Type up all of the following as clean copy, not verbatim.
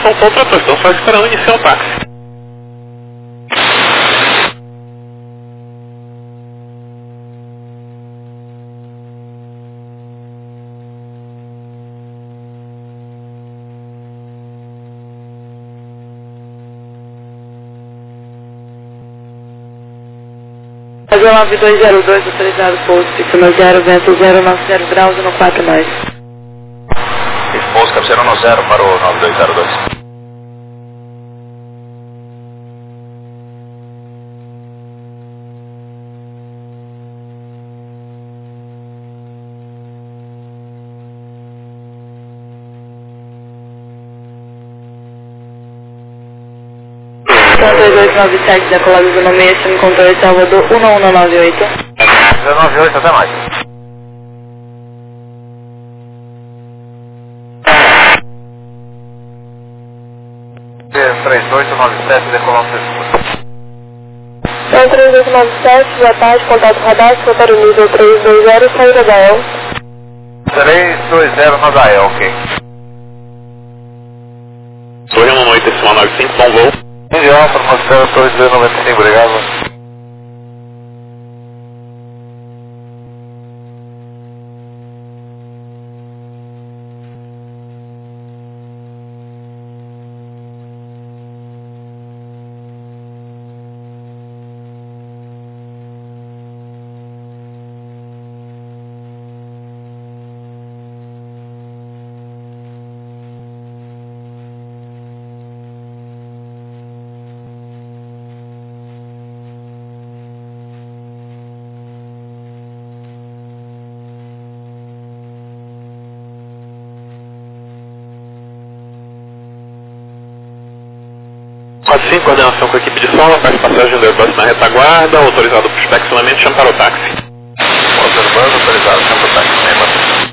soltou o trator, estão só esperando iniciar o táxi. Fazer 9202, autorizado posto, sistema 0, vento 090 graus, 14 mais. Pouso Cap 090 para o 9202. Então 2897, decolado Zona 6, time controle Salvador 1198. 098, até mais. C3897, decolando seguro. Então 3897, boa tarde, contato radar, secretário nível 320, saída da El. 320 Nadael, ok. Torre 1 decimal 95, bom voo. Indial, formação, Torre 295, obrigado. Coordenação com a equipe de solo, abaixo passagem do Airbus na retaguarda, autorizado para o inspecionamento, chama para o táxi. Observando, autorizado, chama para o táxi, lembra?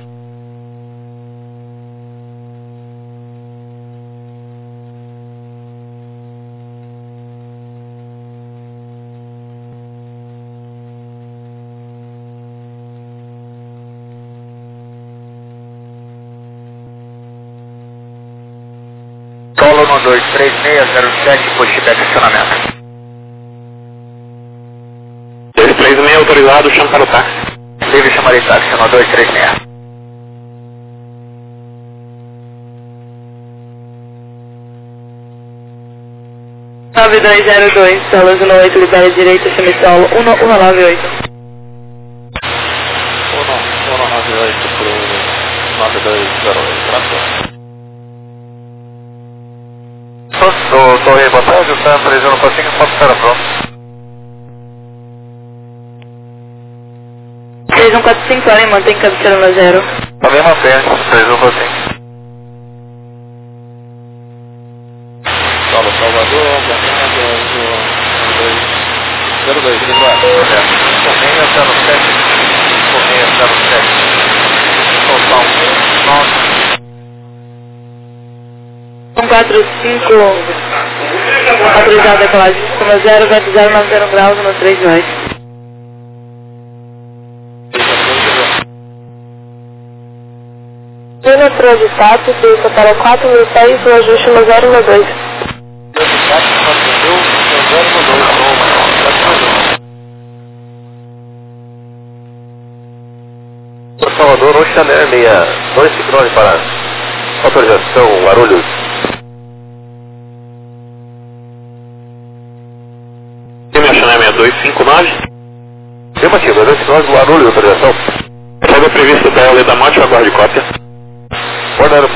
Solo 123607, pushback acionamento. 236 autorizado, chama para o táxi. Livre chamar de táxi, 1236. Nove 9202, solo Zona 8, libera direita, semissolo 1198. 198 para o 9208, trator. Torre, boa tarde, o Sam precisando para 5, pode estar pronto. 3145, além, mantém cabeceira no 0. Também mantém, 3145. Solo Salvador, Correia 02, Gregório. Correia 07, Correia 07. Total 9. 145, autorizado decolagem, sistema 0, vento 090 graus, 132. Linha 3 de status, pista para 4006, o ajuste no 012. Salvador, hoje Chanel 62 ciclone para autorização Guarulhos. Time Chanel 6259. Afirmativo, 2 ciclones Guarulhos, autorização. Sobe previsto da LE da Morte, aguarde cópia. Ordeiro.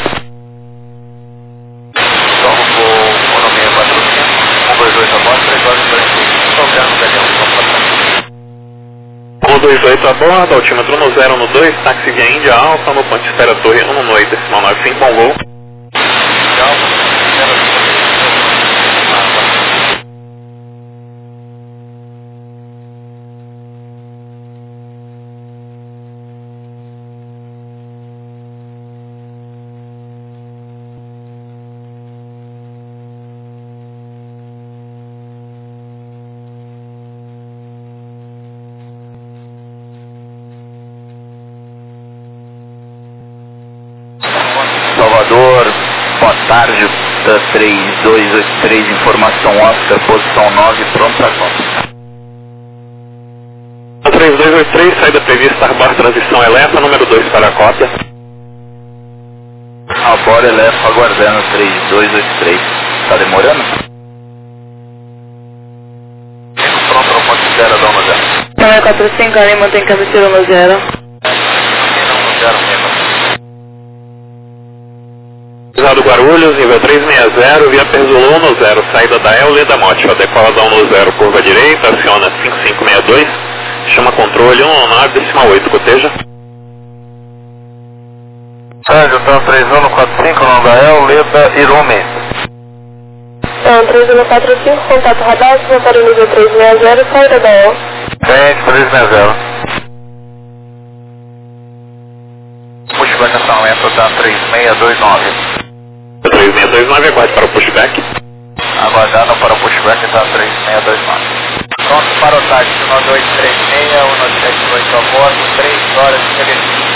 Então, o economia 400, 128 a bordo, 3 horas e 45. Soltando, perdemos, 128 a bordo, altímetro no 0 no 2, táxi via Índia Alfa, no ponto de espera Torre 1 decimal 95, bom voo. Salvador, boa tarde. Delta 3283, informação Oscar, posição 9, pronto para conta. 3283, saída prevista, Arbar transição Elefa, número 2 para a cópia. Arbor Elefa, aguardando 3283. Tá demorando? Pronto para o ponte 0, dá uma 0. Então 45, ali mantém cabeceira no 0. No 0 mesmo. Cruzado Guarulhos, nível 360, via Perzolão no 0, saída da El Leda Mote, decoladão no 0, curva direita, aciona 5562, chama controle 119,8, coteja. Sérgio, então 3145, nome da El Leda Irume. Então 3145, contato radar, motor nível 360, saída da El. Frente 360. Pushback acionamento da 3629. 3629, aguarde para o pushback. Aguardando para o pushback da 3629. Pronto para o táxi 1236, 178 a bordo, 3 horas de serviço.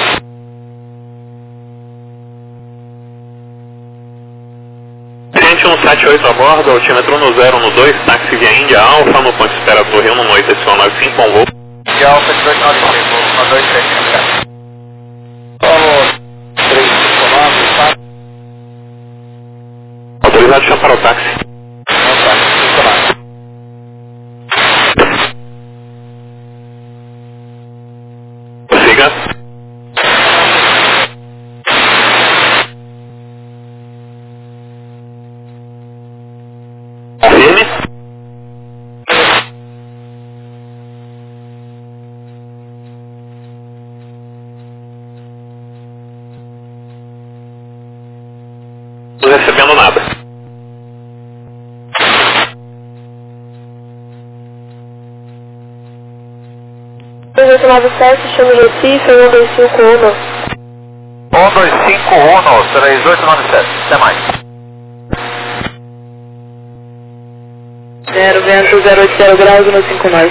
Cliente 178 a bordo, altímetro no 0, no 2, táxi via Índia Alfa, no ponto espera Torre 1, no 8, esse 95, com voo. De Alfa 295, 1235. Falou 359, tá? Autorizado, chama para o táxi. Não tá, funcionando. Siga. Confirme. Não estou recebendo nada. Número 97, chama Recife, 1251. 1251, 3897. Até mais. 0, vento 080 graus no 59.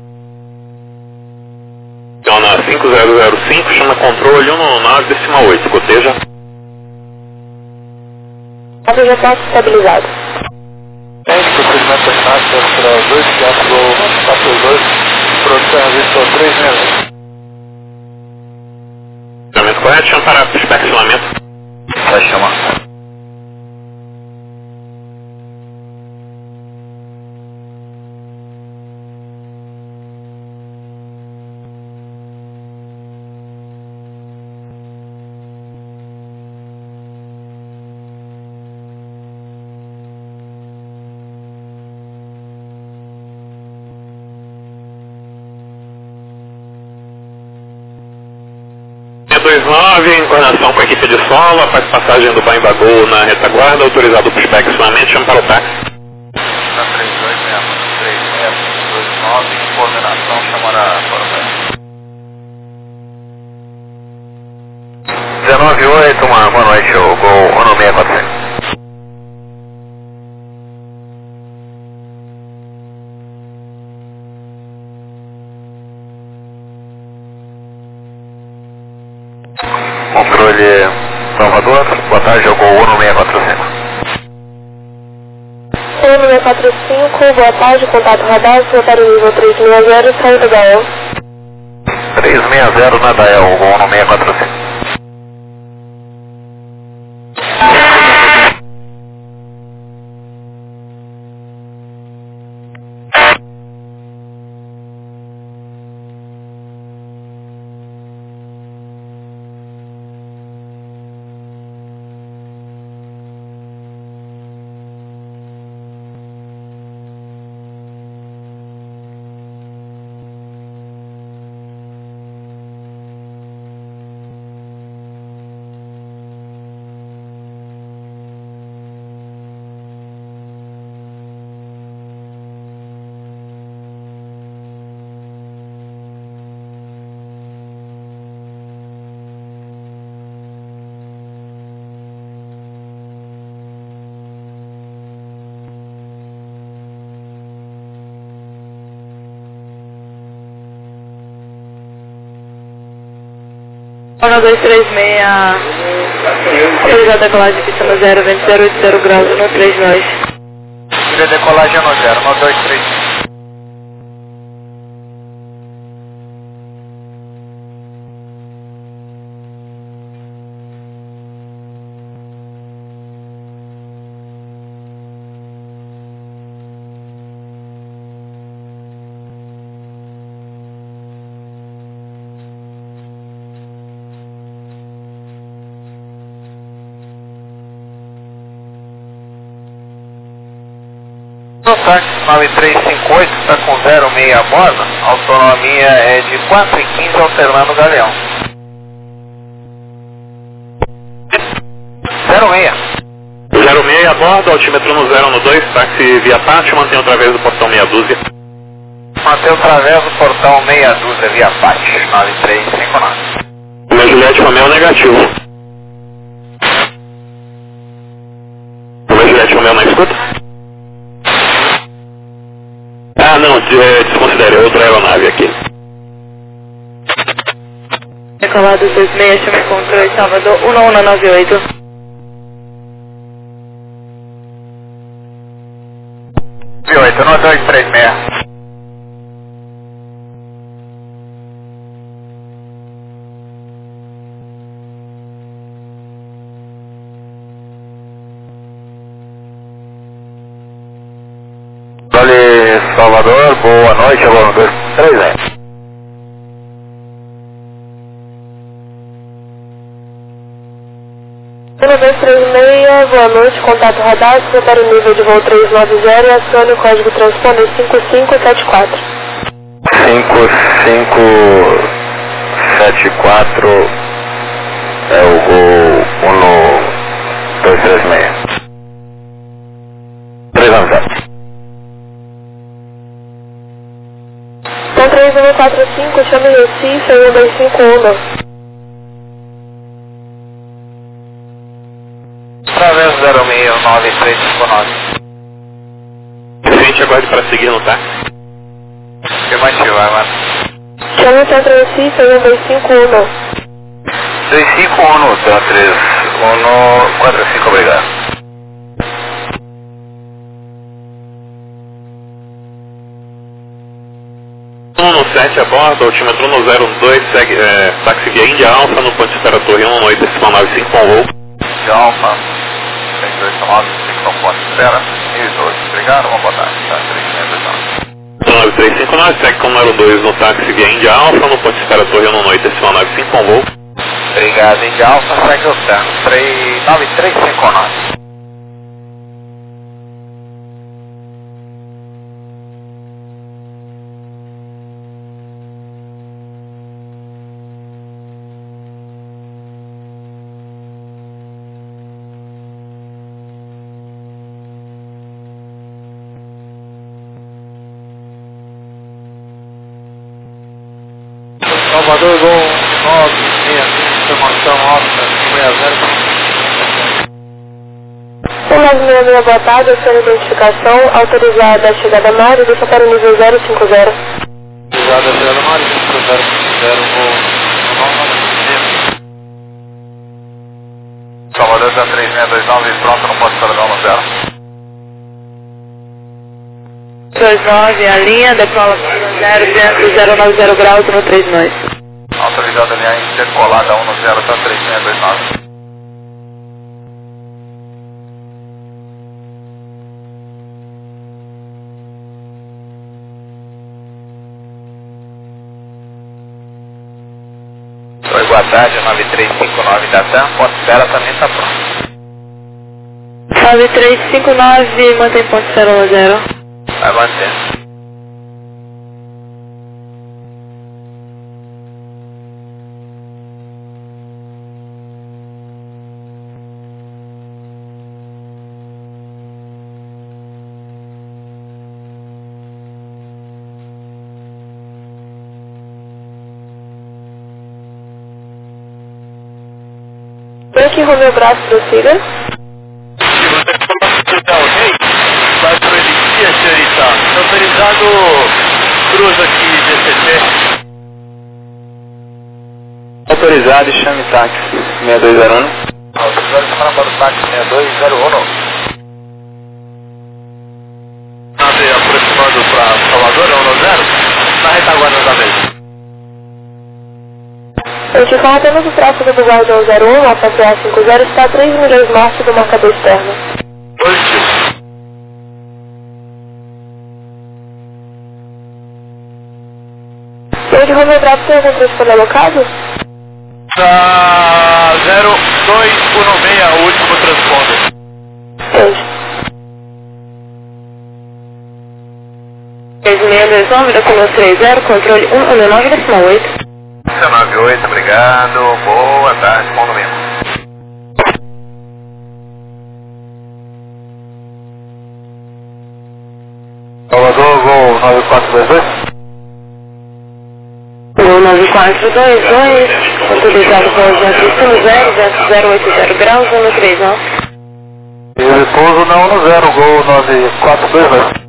Aciona 5005, chama controle 119,8, coteja. A já está estabilizado. Procedimento terminado para 2, teatro 42, produção registrou 3 meses. Funcionamento correto, chama para pushback isolamento. Vai chamar. Em coordenação com a equipe de solo, faz passagem do banho bagulho na retaguarda, autorizado o pushback isolamento, chama para o táxi. Na 3629, coordenação chamará para o táxi. 198, uma boa noite, o Gol 1645. Controle Salvador, boa tarde, eu Gol 1645. 1645, boa tarde, contato radar, motor nível 360, saída da El. 360 na Dael, Gol 1645. Zona 236. Autorizado a decolagem de pista no 0, vento 080 graus, 139. Tira decolagem no 0, 1235. No táxi 9358 está com 06 a bordo, a autonomia é de 4 e 15 alternando o galeão. 06. 06 a bordo, altímetro no 0 no 2, táxi via pátio, mantém outra vez o portão meia dúzia. Mantém outra vez o portão meia dúzia via pátio, 9359. Meu Juliette Romeo negativo. Meu Juliette Romeo na escuta? Ah, não, desconsidere, outra aeronave aqui. Decolado 26, chama controle Salvador 1198. 28, 9236. Vale Salvador, boa noite, agora 236. Ano 236, boa noite, contato radar, secretário nível de voo 390 e acione o código transponder 5574. 5574 é o gol 1236. 390. Então 3145, chame Recife, 1251. Através 069359. Gente, aguarde para seguir no táxi. Afirmativo, mano. Chame Centro Recife, 1251. 251, tá 3145, obrigado. No 7 a bordo, altímetro no 02, segue, táxi via Índia Alfa, no ponto de espera Torre 11895 com voo. De Alfa, 629, no ponto de espera, e 12. Obrigado, uma boa tarde, tá? 9359, segue com o número 2 no táxi via Índia Alfa, no ponto de espera Torre 11895 com voo. Obrigado, Índia Alfa, segue o Cerno, 9359. Salvador, gol 965, informação alta, 60. 196, boa tarde, acione identificação, autorizada a chegada a Mário, deixa para o nível 050. Obrigado, Adriano Mário, 050, gol 995. Salvador está 3629, pronto, não pode carregar no 0. 29, a linha, decola 090 graus no 39. Autorizada a linha intercolada 10, está 3629. Oi, boa tarde, 9359 da TAM, ponto de espera também está pronto. 9359, mantém ponto 010. Vai mantendo. Tem que romper o braço do Cira. Vai pro Elicia, senhorita. Autorizado cruz aqui, DCT. Autorizado e chame táxi 6201. Semana para o táxi 6201. Aproximando para Salvador, 10, na retaguarda da mesa. A gente informa apenas o tráfego do guarda 101, a PPA 50, está a 3 milhões norte do marcador externo. Positivo. Hoje, Romeu Bravo, tem algum transporte alocado? 0216, o último transponder. Entendi. 3621, vira com 30, controle 119,8. 198, obrigado. Boa tarde, bom domingo. Salvador, Gol 9422. Gol 9422, autorizado com o Jacristo 080 graus, 139. E o repouso na 10, Gol 9422.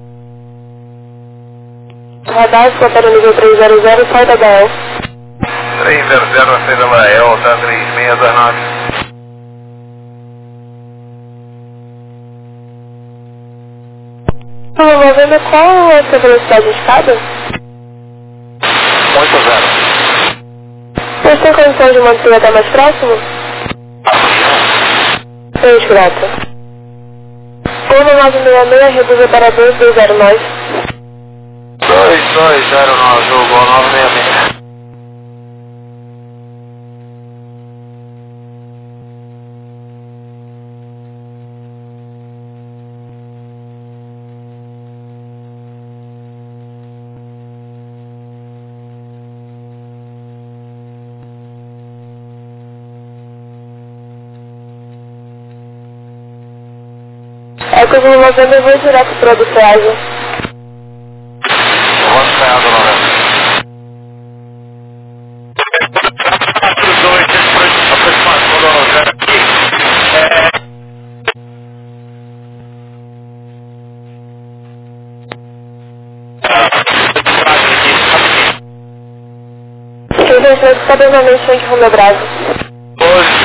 Radar, para o nível 300, sai da BL. 300, sai da Lael, tá 3629. Movendo, qual é a sua velocidade de escada? 80. Você tem condições de manter até mais próximo? Seis, grata. Gol 966, reduza para 2209. 2209, Gol 966. É que eu vou movendo e vou direto para o Ceasa. Vamos ganhar do 90. 42, aproximação do 90 aqui. Quem vai ser cabeçamente em Romeu Bravo? Hoje.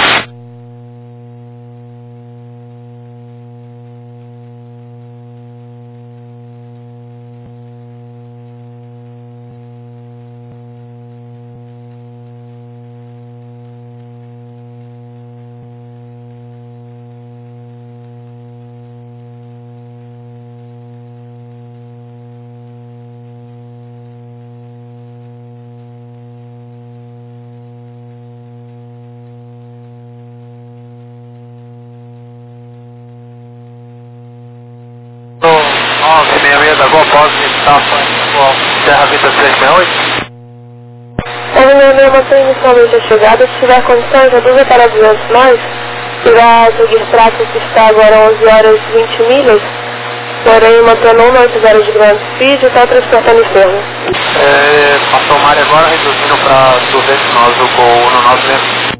Da Gol, pode estações Terra Vida 368. A reunião mantém inicialmente a chegada. Se tiver condições, reduza para 200 mais. Irá seguir tráfego que está agora 11 horas e 20 milhas. Porém, mantendo 180 de grande speed e está transportando enfermo. Passou o mar agora, reduzindo para 209 o Gol 196.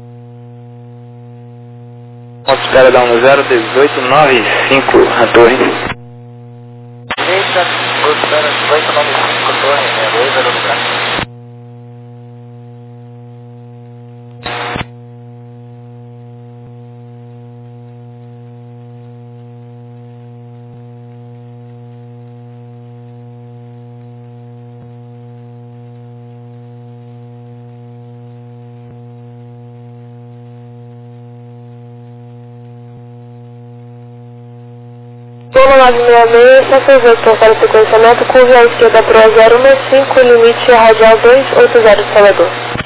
Ponto espera da 101895, a torre. Direita, espera 1895, torre, 203. Gol 966, 168 para o sequenciamento, curva à esquerda para 065, limite radial 280 de Salvador.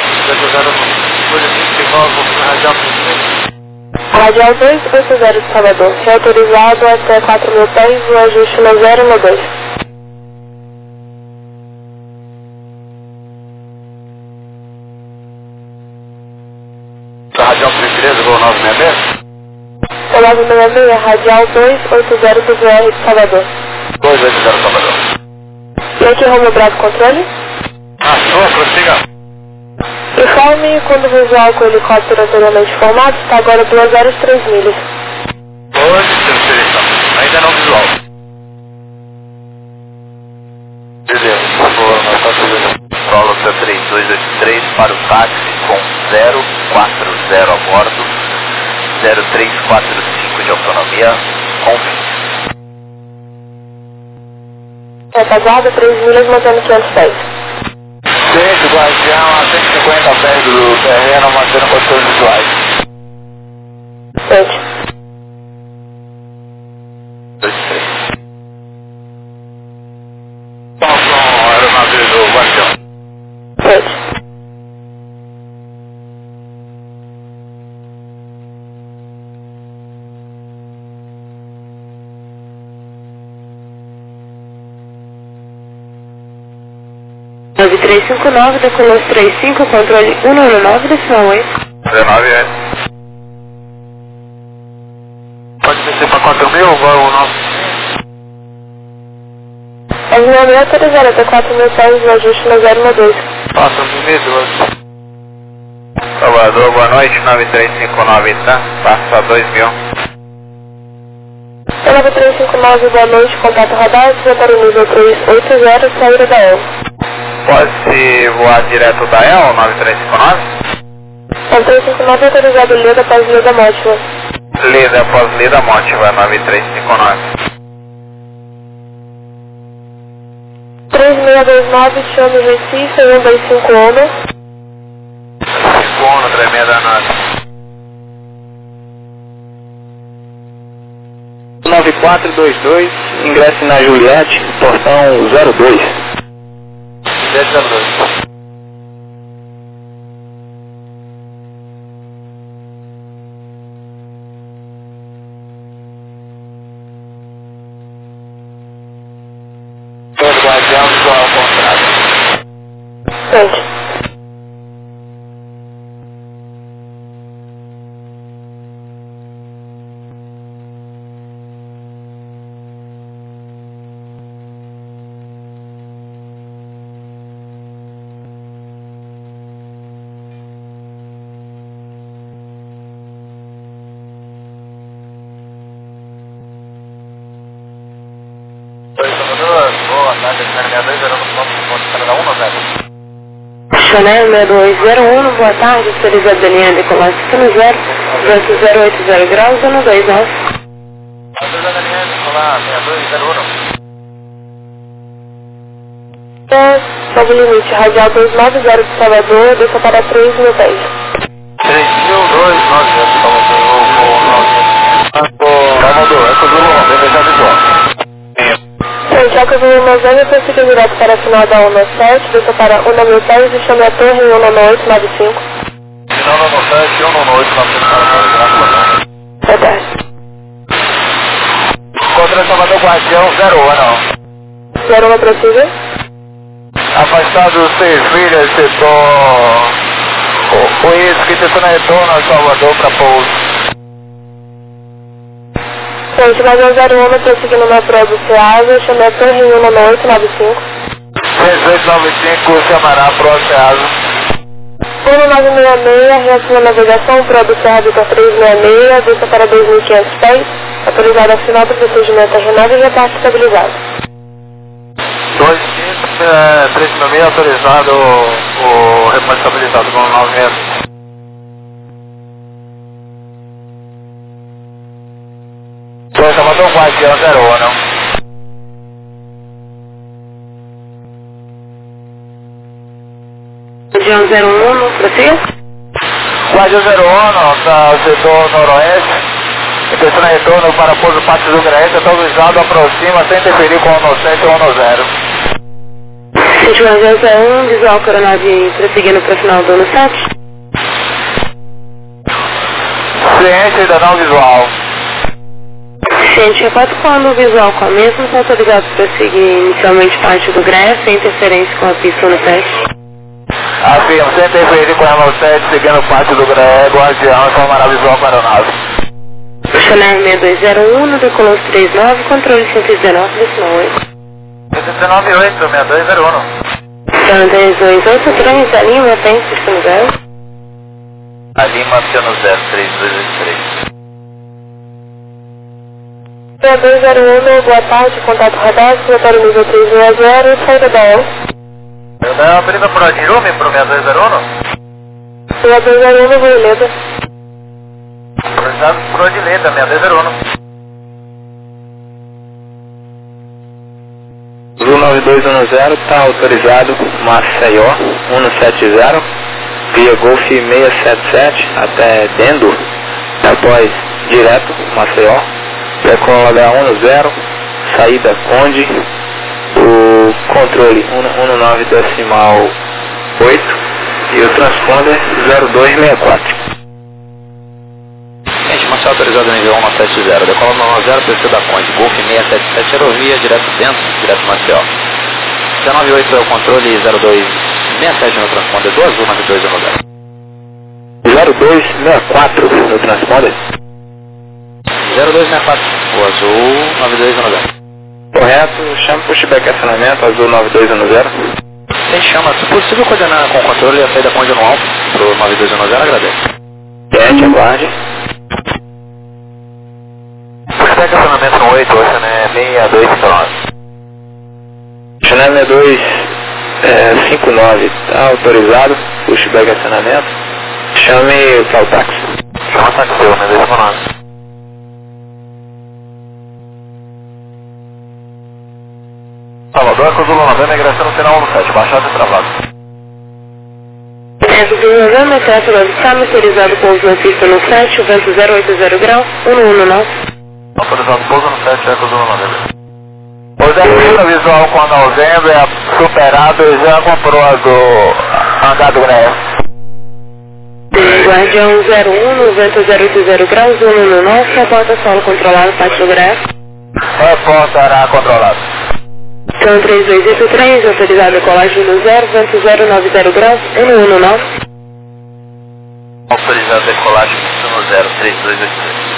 280, Radial 280 de Salvador, é autorizado até 4.000 pés, o ajuste na 012. Radial preferida, Gol 966. Gol 966, radial 280 do VR de Salvador. 280, Salvador. E aqui Romeu Bravo controle. Sua, prossiga. Informe quando visual com o helicóptero anteriormente formado, está agora 2 horas e 3 milhas. Hoje, terceira, ainda não visual. Beleza, por favor, nós estamos fazendo solo 3283 para o táxi com 040 a bordo, 0345 de autonomia, confirme. Retaguarda 3 milhas, mantendo 500 pés. Gente, Guardião a 150 pés do terreno, mantendo condições visuais. Gente. 2, 3. Vamos com a aeronave do Guardião. Gente. Nove 359, decolou 35, controle 199, decimal 8. 19 é. Pode descer para 4.000, vai o nosso. As minhas autorizadas até 4.000 pés no ajuste no 012. Passa um minuto. Salvador, boa noite, 9359, tá? Passa 2.000. 9359, boa noite, contato radar, para o nível 380, saída da EL. Pode-se voar direto da EL, 9359? 9359 autorizado Leda após Leda Mótima. Leda após Leda Mótiva, 9359. 3629, chame Recife, 125 Ono. 5 Ono, 3629. 9422, ingresse na Juliette, portão 02. 1002. Todo Guardião visual ao contrário. Gente. Boa tarde, 62, era no ponto da 1, velho. Chanel 6201, boa tarde, autorizado Daniel decolar no 0, vento 080 graus, ano 29. Autorizado Daniel decolar 6201. Sob o limite, radial 290 de Salvador, desça para 3.000 pés. 3.290, Salvador, essa do vem deixar visual. Santiago do Amazônia, prosseguir direto para a final da 197, desça para 1.000 pés e chame a torre em 19895. Final da 197, 19895, Boa tarde. Contra Salvador Guardião, 0 01 prosseguir. Afastado 6 milhas, setor Whisky, tentando retorno a Salvador para pouso. Gente, mais um 01 prosseguindo na prova do Ceasa, chame a torre em 19895. 6895, chamará pro Ceasa. 1966, reação navegação, prova do Ceasa Vitor 366, desça para 2.500 pés, autorizado a final do procedimento regional e reparte estabilizado. 3.6 autorizado o repórter estabilizado com 9 Salvador Guardião 01. Guardião 01, prossiga. Guardião 01, tá o setor noroeste. Intenção de retorno para pouso Pátio do Graeta, autorizado, aproxima, sem interferir com o ONO 7 ou ONO 0. Gente, Guardião 01, visual coronave prosseguindo para o final do ONO 7. Ciência ainda não visual. Gente, repórto quando o visual com a mesma, são autorizados para seguir inicialmente parte do GREF, sem interferência com a pista no teste. Afirmo, sem interferir com a ONO 7, seguindo parte do GREF, Guardião, informará visual para a aeronave. Chanel 6201, decolou 39, controle 119, decimal 8. 198, 6201. Então, 328, trânsito da linha, mantém pista no 0. Ali mantendo 03283. 6201, boa tarde, contato radar, secretário nível 360, saída da EL. Eu dei uma briga por Adirume pro 6201? 6201, Violeta. autorizado por direita, 6201. Azul 9210 está autorizado Maceió 170, via Golf 677 até Dendo, após direto Maceió, decola H10, saída Conde, o controle 19.8 e o transponder 0264. Gente, Marcelo autorizado nível 170, decola 90, PC da Conde, Golf 677, aerovia, direto dentro, direto Maceió. 198 é o controle 0267 no transponder do Azul 9210. 0264 no transponder. 0264, o Azul 9210. Correto, chama pushback acionamento, Azul 9210. Quem chama, se possível, coordenar com o controle a saída Conde no alto, pro 9210, agradeço. 7, aguarde. Pushback acionamento no 8, Oceané 6259. Chanel 259 está autorizado, pushback acionamento. Chame o Caltaxi. Chama o taxi, 6259. Salvador, Azul 90, migração no sinal 17, baixado e travado. Azul 90, teto do estado, autorizado pouso na pista no 7, o vento 080 graus, 119. Autorizado pouso no 7, Azul 90. O Zé visual quando ausente é superado e já comprou a do andar do Grêmio. Guardião 01, no vento 080 graus, 119, reporta solo controlado, pátio do Grêmio. Reportará controlado. São 3283, autorizado colagem no 0, vento 090 graus, 119. Autorizado decolagem no 0, 3283.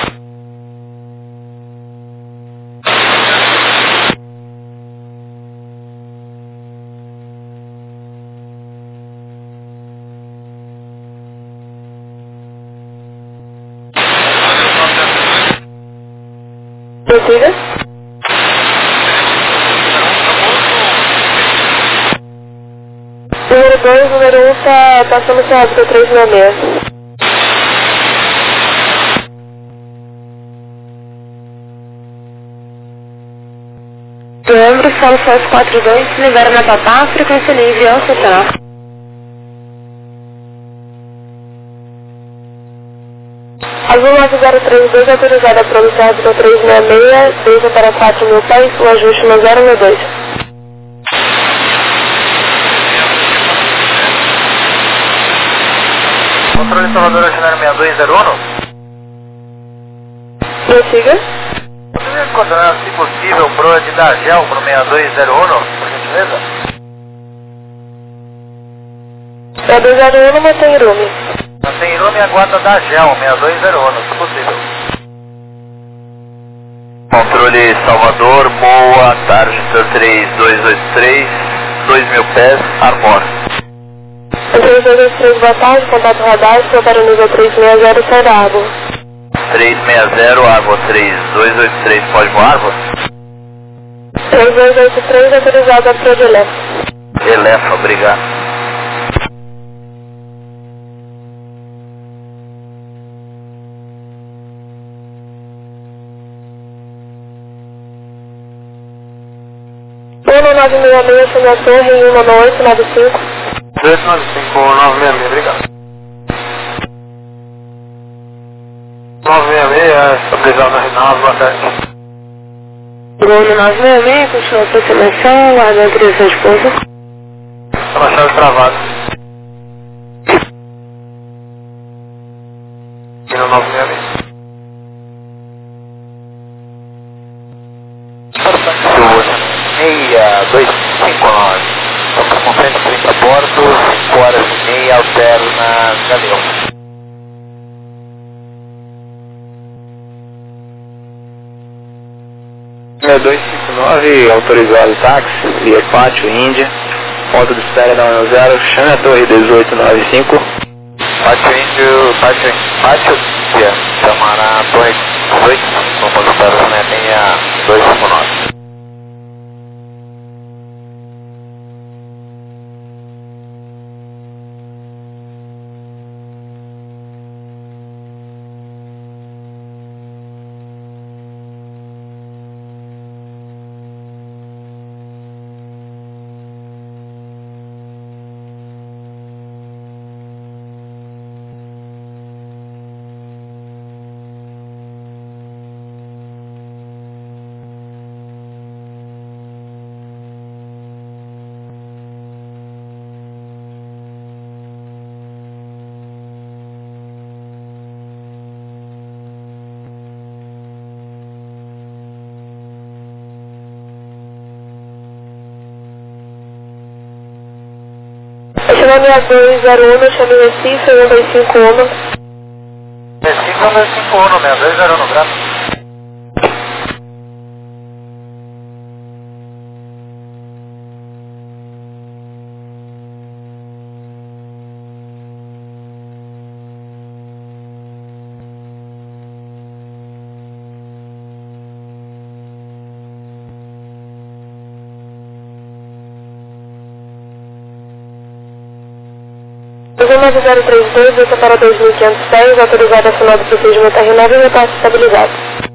Prossiga. Número 2, número 1 está passando seu hábito 366. Novembro, solo Force 42, libera na Papá, frequência livre ao estacionar. Azul 9032, autorizada a produção hábito 366, deixa para 4.000 pés, o ajuste no 062. Controle Salvador, Oceanário 6201. Prossiga. Poderia coordenar, se possível, pro de Dagel pro 6201, por gentileza? É 201 no mantém Irume. Mantém Irume e aguarda Dagel 6201, se possível. Controle Salvador, boa tarde, Sr. 3283, 2.000 pés, Armor. 3283, boa tarde, contato radar, estou para o nível 360, sai da água. 360, água 3283, pode voar, água? 3283, autorizado a Prodilefa. Elefa, obrigado. Uno 966, Sr. Torre, em 19895. 295, 966, obrigado. 966, estabilizado na Rinaldo, boa tarde. Bruno 966, continua a aproximação, guarda a autorização de pouso. Está na chave travada. Hino 966. Para o tanque do 6259. Estamos com 130 bordos, 5 horas e meia, alterna Galeão. Número 259, autorizado táxi, via Pátio, Índia. Ponto de espera da 10, chame a torre 1895. Pátio Índio, Pátio Índia, chamará a torre 18, ponto de espera da 6259. 6201, chame Recife, 1251. Recife 1251, 6201, graças. Uso 9032, vista para 2500 pés, autorizado a final do procedimento R9 e repasse estabilizado.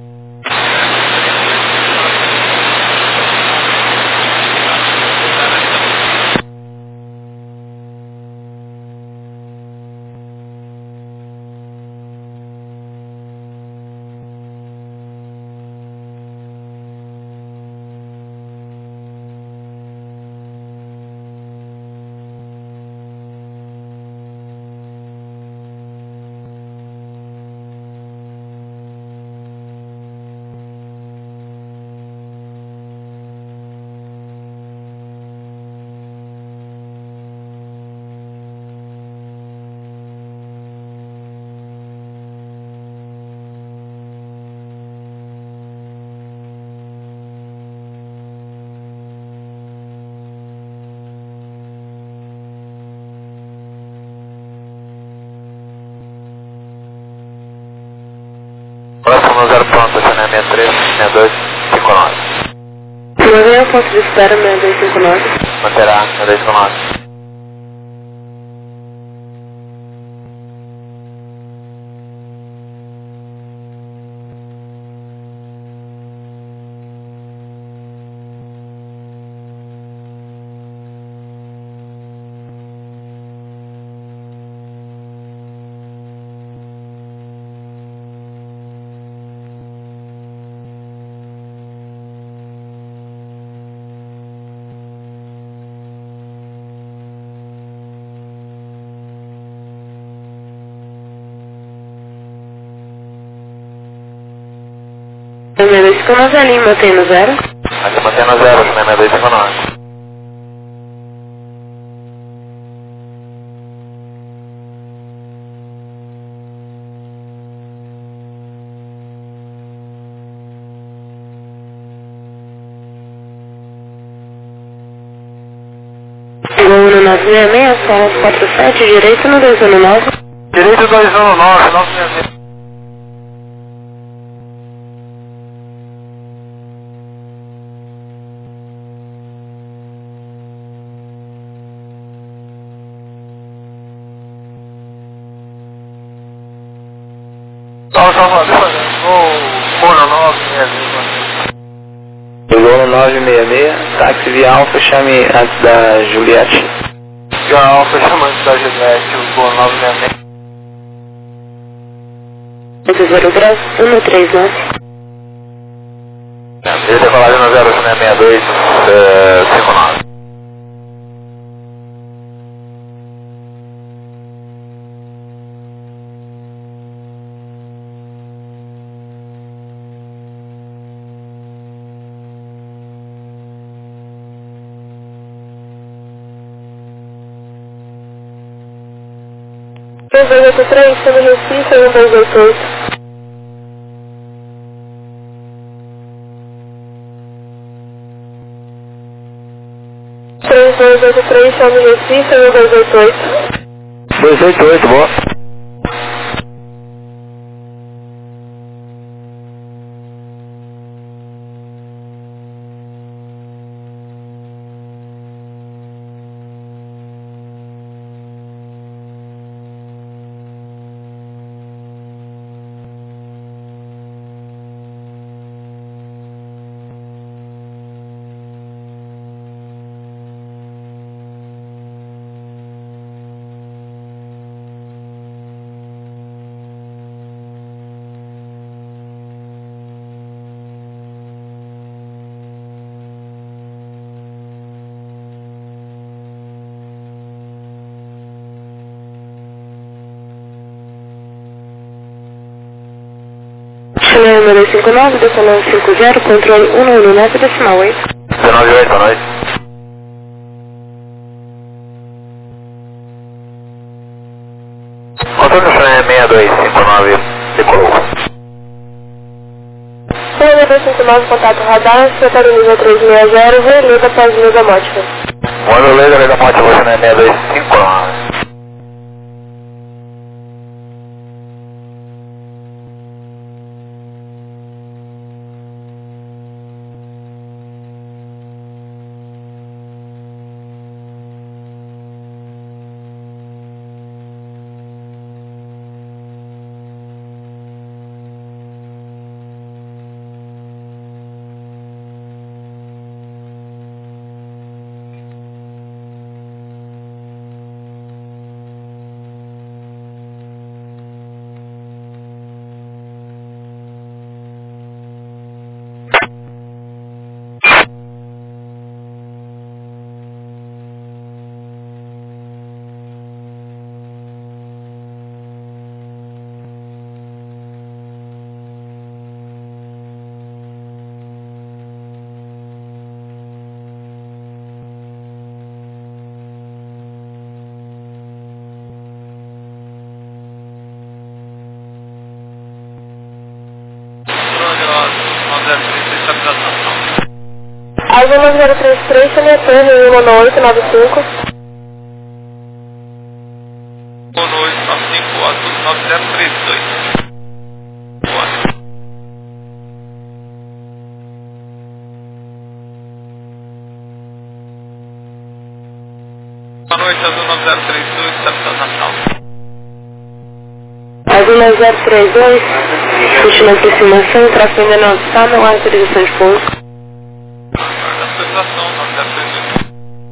Próximo 0 pronto, chame 63, 62, 59. Mantenha o ponto de espera 6259. Manterá 6259. Número 259, ali, mantém no 0. Aqui mantém no 0, chame 6259. Gol no 966, sala 47, direito no 219. Direito 219, 966. Chegou no 966, táxi via Alfa, chame antes da Juliette. Via Alfa, chama antes da Juliette, o gol 966. 80 graus, 139. Ele decolagem no 0, chame 62, 59. Voo 283, chame Recife, 1288. Três 283, chame Recife, 1288. 288, boa. Chile número 59, decolando 50, controle 119, decimal 8. 198, boa noite. é 6259, decolou. 6259, contato radar, secretário nível 360, releva para as linhas da Mótica. Móvel laser da Mótica, você não é 6259. Azul 9033, Chametan, Rio 1895. 1895, Azul 9032. Boa. Boa noite, Azul 9032, Capital Nacional. Azul 9032, última aproximação, tráfego ainda não está, não há autorização de pouso. Autorização 9032.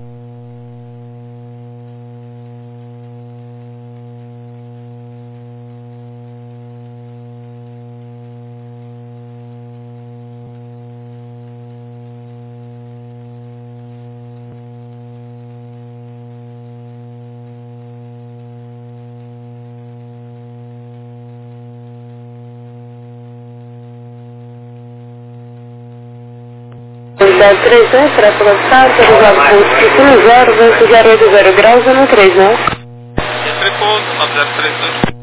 Unidade 31, tráfego lançado, autorizado pouso 0, vento 080 graus, ano 3, não? Entre pouso 9032.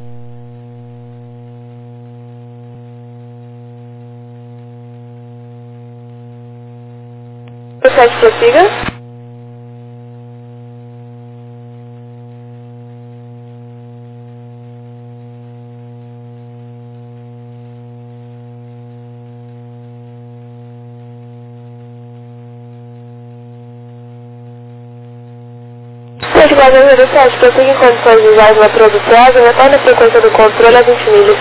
O site prossiga. Os guardas do site prosseguem em condições de usar uma produção, retorna a frequência do controle a 20 milhas.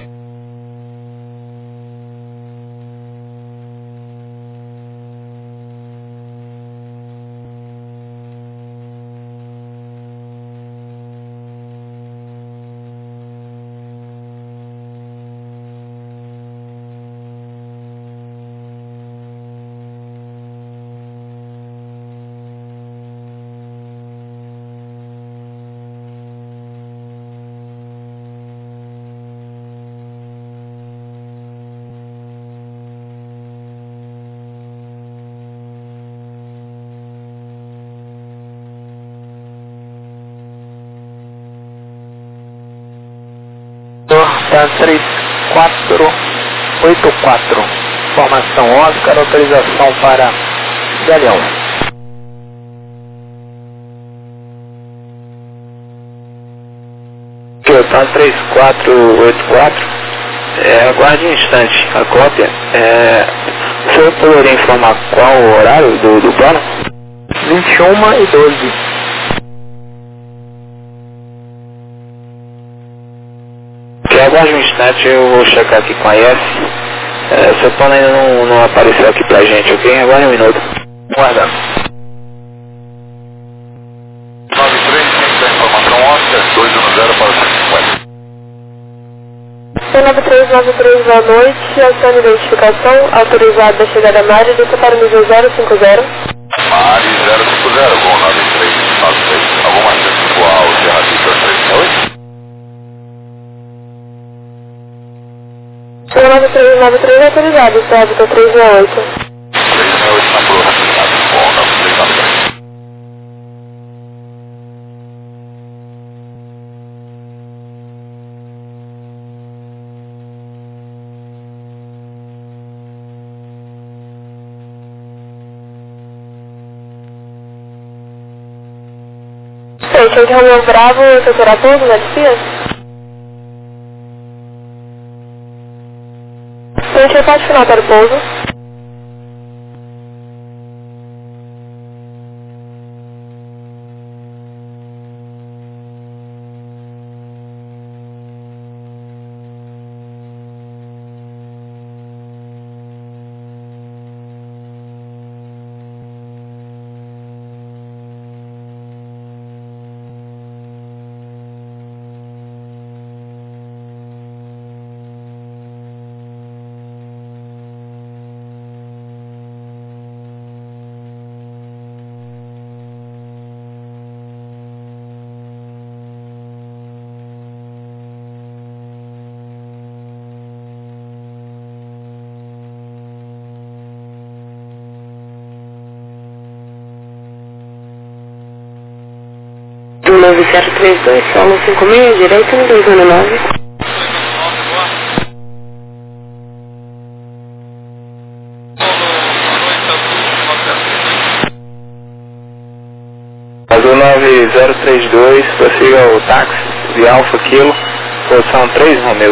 Tá 3484, formação Oscar, autorização para Galeão. Tá 3484, aguarde um instante, a cópia. O senhor poderia informar qual o horário do plano? 21h12. Aguarde um instante, eu vou checar aqui com a IS. Seu plano ainda não apareceu aqui pra gente, ok? Aguarde um minuto. Guardando. 93, tem informação Oscar, 210 para o 150. 9393, boa noite, ação de identificação, autorizado da chegada Mari, desça para o nível 050. Mari 050, bom, 9393. Alguma chance de voar o Serra Victor 368? 9393 autorizado, Serra Victor 368. 368 na proximidade, bom, 9393. 28 Romeu Bravo, Doutor Aponto, na desvia? 28 pode final para o pouso. Do 9032, solo 56, direito, 219. Azul 9032, prossiga o táxi de Alfa Kilo, posição 3 Romeu.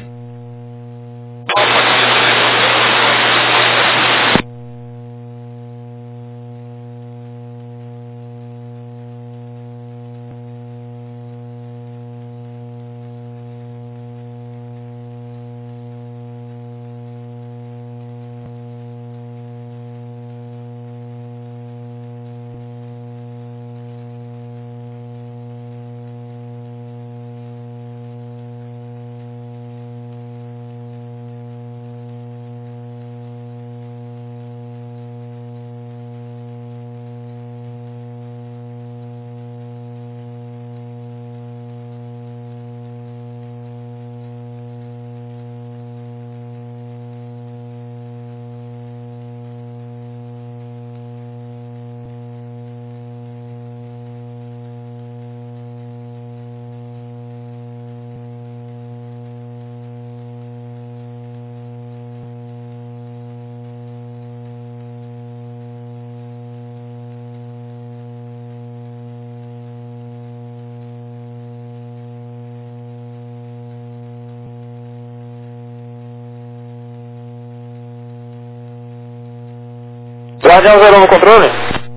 Guardião 01 no controle?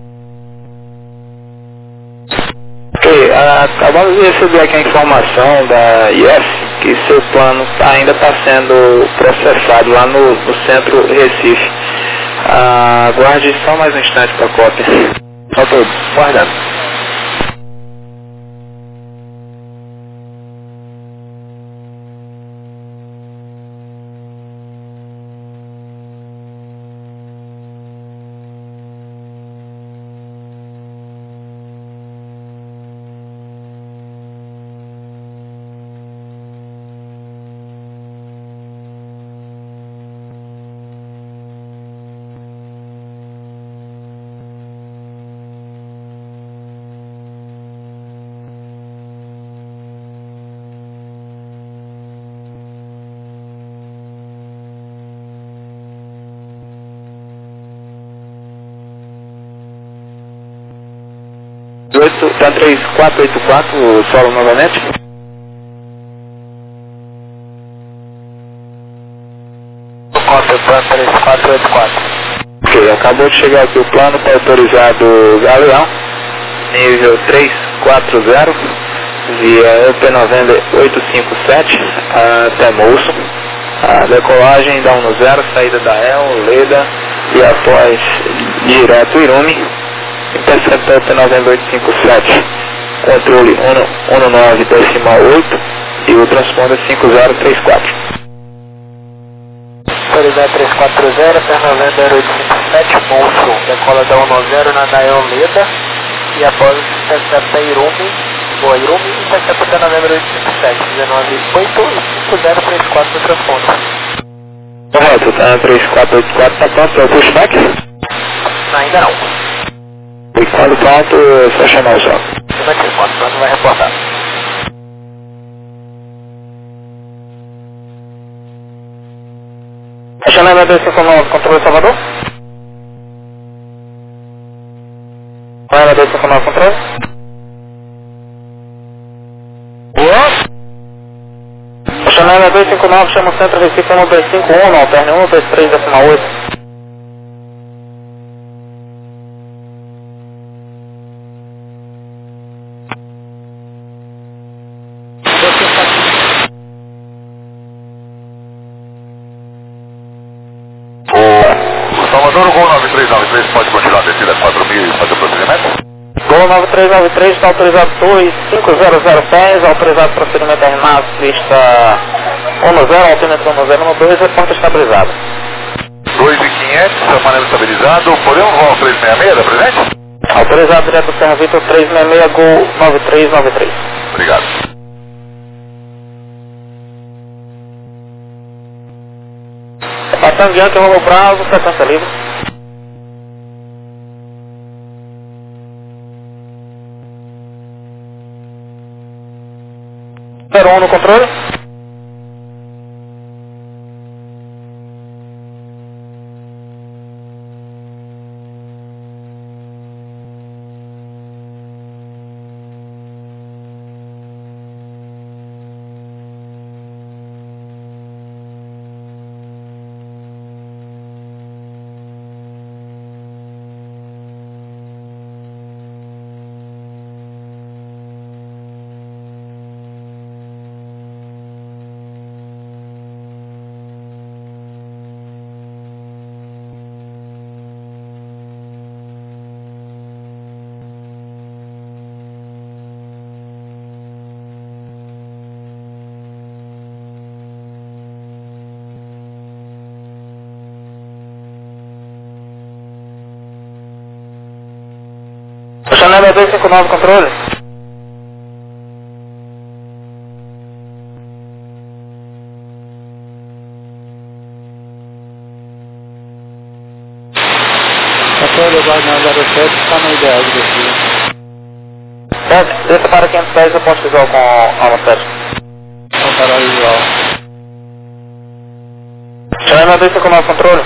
Ok, acabamos de receber aqui a informação da IF que seu plano ainda está sendo processado lá no centro Recife. Aguarde só mais um instante para a cópia. Só estou guardando. Está 3484, o solo novamente. Cópia, plano 3484. Ok, acabou de chegar aqui o plano para autorizar do Galeão, nível 340, via EP 90857 até Moço. A decolagem da 10, saída da El, Leda e após direto Irume. Interceptor P90857, controle 19,8 e o transponder 5034. Autorizar 340, P90857, Monstro, decola da 10 na Dael Leda e após interceptor Irume, boa Irume, interceptor P90857, 19,8 e 5034 no transponder. Correto, tá 3484, tá pronto para o pushback? Ainda não. E quando pronto, só chamar o som. Quando pronto vai reportar. Chamando 259, controle Salvador? Chamando 259, controle? Chanel 259, chama o Centro Recife 1251, alterne 123,8. Salvador, o Gol 9393 pode continuar a descida a 4.000 e fazer o procedimento? Gol 9393 está autorizado TUI 500 pés, autorizado procedimento RMAS, pista 10, altímetro 1012, a porta estabilizada. 2.500, permanente estabilizado, podemos voar ao 366, da presente? Autorizado direto do Serra Vitor 366, Gol 9393. Obrigado. Passando diante, Romeu Bravo, frequência livre. Número 1 no controle. Chanel 259, controle. Controle, o Guardião 07 está no ideal de descida. Desça para 500 pés, eu posso visual com a atmosférica. Vamos para o visual. Chanel 259, controle.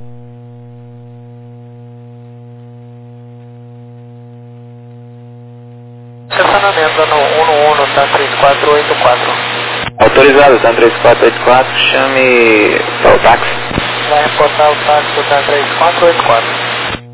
Estacionamento no 11, tá 3484. Autorizado, tá 3484, chame o táxi. Vai reportar o táxi, tá 3484.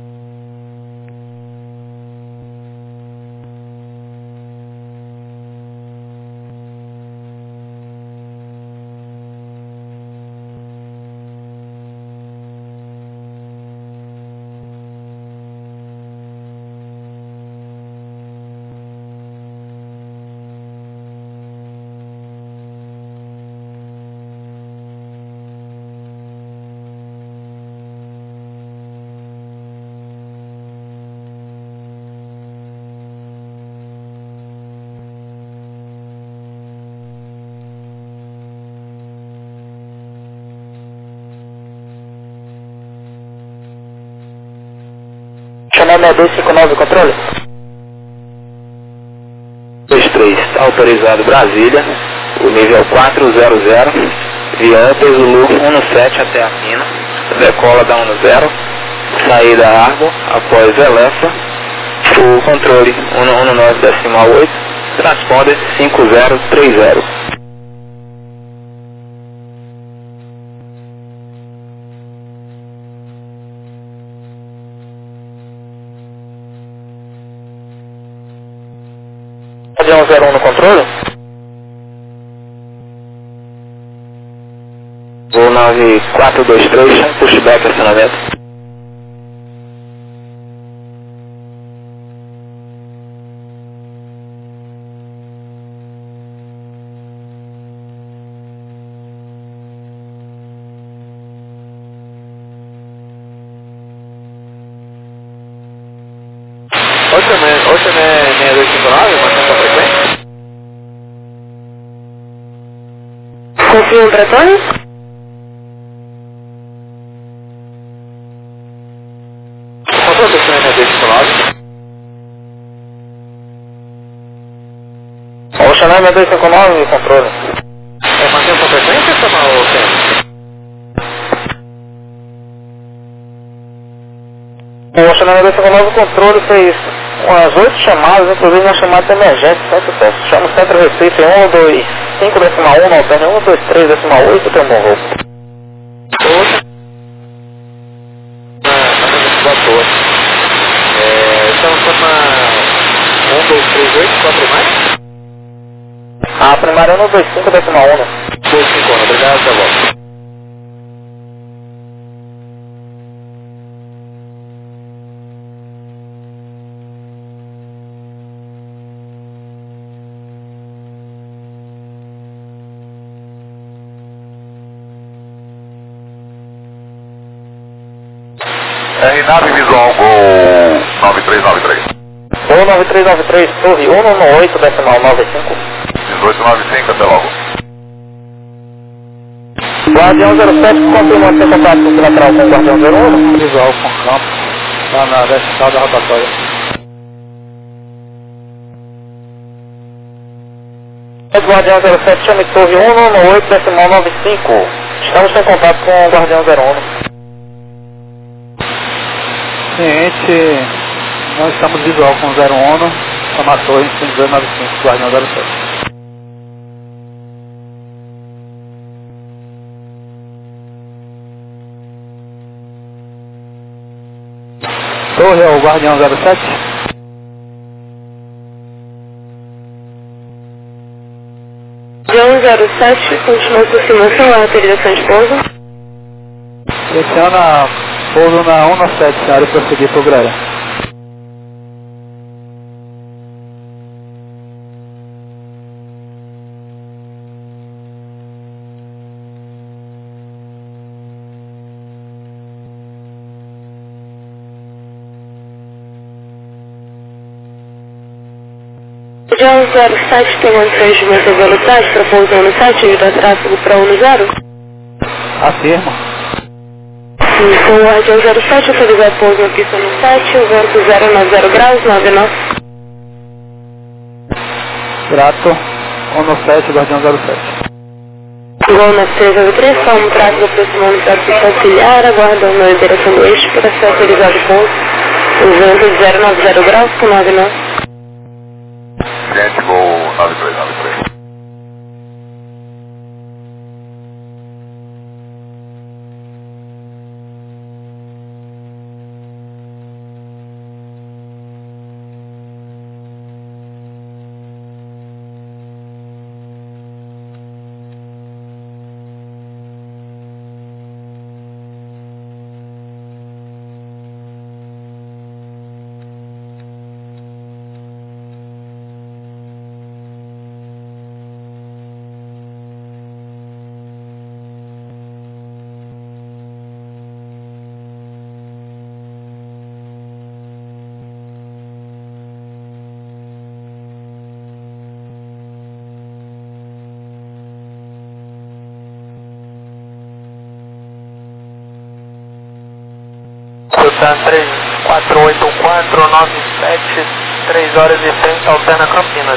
Chanel 259, controle. 23, autorizado Brasília, o nível 400, Viana Zulu 17 até a Pina, decola da 10, saída Argo, após Elefa, o controle 119,8, transponder 5030. Padrão 01 no controle. Voo 9423, pushback acionamento. Hoje é 6259, mantém sua frequência? Confio o Bretone? Quanto você tem 6259? O Chanel 259, controle. Mantém sua frequência, ou O Chanel 259, controle, fez umas 8 chamadas, inclusive uma chamada de emergência, sem sucesso. Chama o Centro Recife 95,1, alterne 123,8, tem um bom voo. A primária é 125,1. 25, obrigado, até logo. RNAV visual Gol 9393. Gol 9393, torre 118,95. 1895, até logo. Guardião 07, confirmando seu contato bilateral com o Guardião 01. Visual com campo, lá na vertical da rotatória. Guardião 07, chame torre 118,95. Estamos em contato com o Guardião 01. Ciente, nós estamos visual com 01, chama a torre 5295, Guardião 07. Torre é o Guardião 07. Guardião 07, continua sua estimação, a autorização de pouso. Seleciona pouso na 197, senhora, e prosseguir para o Gralha. Guardião 07 tem condições de manter velocidade para pouso 17 e dar tráfego para 10? Afirma. Com o Guardião 07 autorizar pouso na pista 17, o vento 090 graus, 99. Grato, 197, Guardião 07. Gol na 393, forma o tráfego aproximando da pista auxiliar, aguardando a direção do eixo para ser autorizado o pouso. O vento 090 graus, com 99. Cliente Gol 9393. Sultan 348497, 3 horas e 30, alterna Campinas.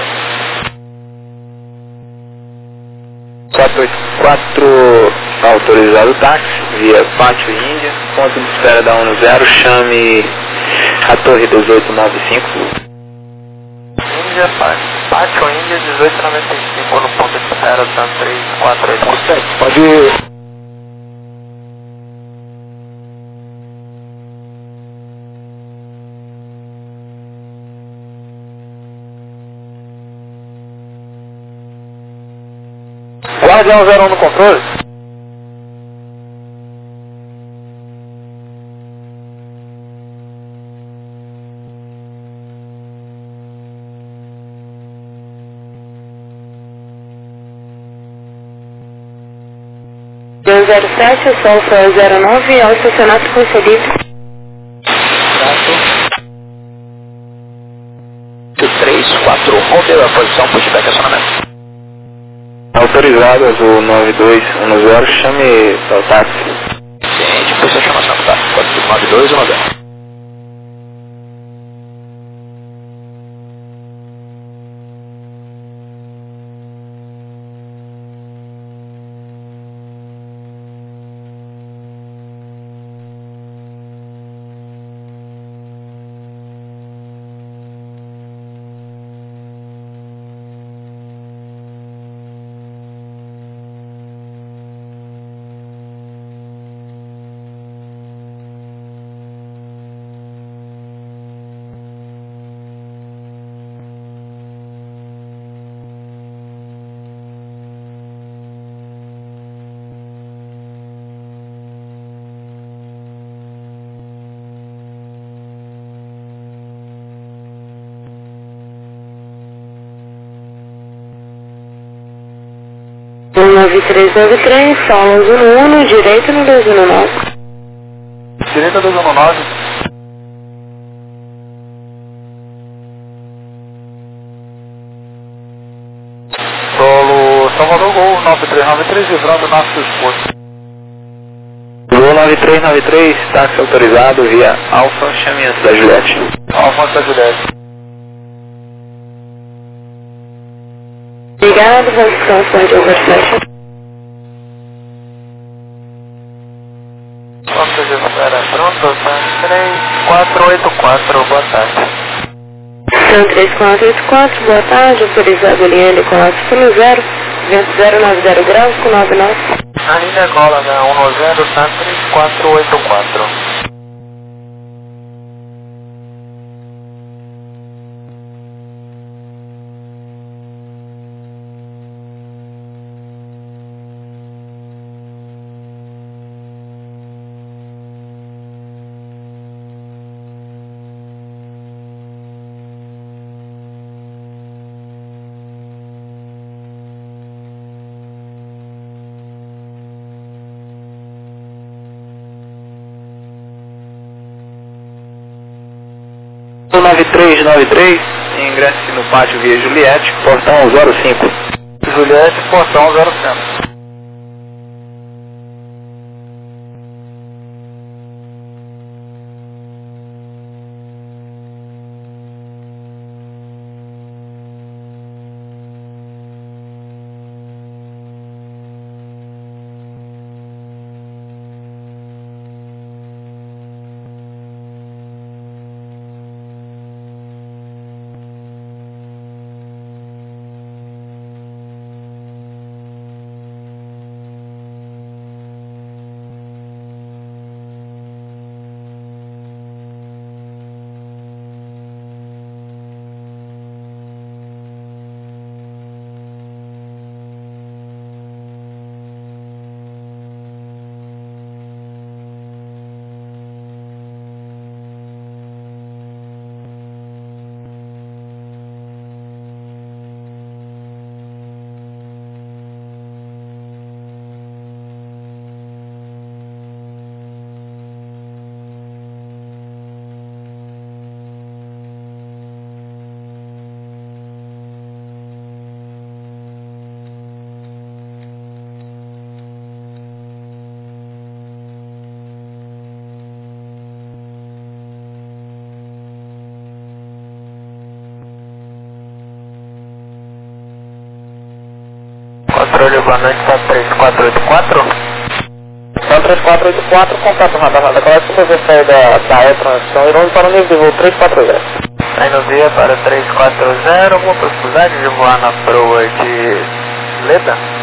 484, autorizado o táxi, via Pátio Índia, ponto de espera da 10, chame a torre 1895. Índia, Pátio Índia 1895, no ponto de espera da 3487. Pode ir. Guardião 01 no controle. Guardião 07, o sol foi 09 ao estacionamento concedido. Grato. 3, 4, rompeu a posição, pushback acionamento. Autorizado, azul 9210, chame o táxi. Ciente, por sua chamação, tá? 9210. 9393, solo 111, direito no 219. Direita 219. Solo Salvador Gol 9393, livrando nosso esforço. Gol 9393, táxi autorizado via Alfa, chame antes da Juliette. Alfa da Juliette. Obrigado, vamos canções de overflash. Nossa, já espera pronto, tá? 3484, boa tarde. São 3484, boa tarde, autorizado Liane com altitude 0, vento 090 graus com 99. A linha cola da 190, tá? 3484. Gol 9393, ingresse no pátio via Juliette, portão 05. Juliette, portão 05. Controle, boa noite, tá 3484. Então 3484, contato radar, qual é que você sai da E-Transição e vamos para o nível de voo 340. Aí no via para 340, uma possibilidade de voar na proa de Leda?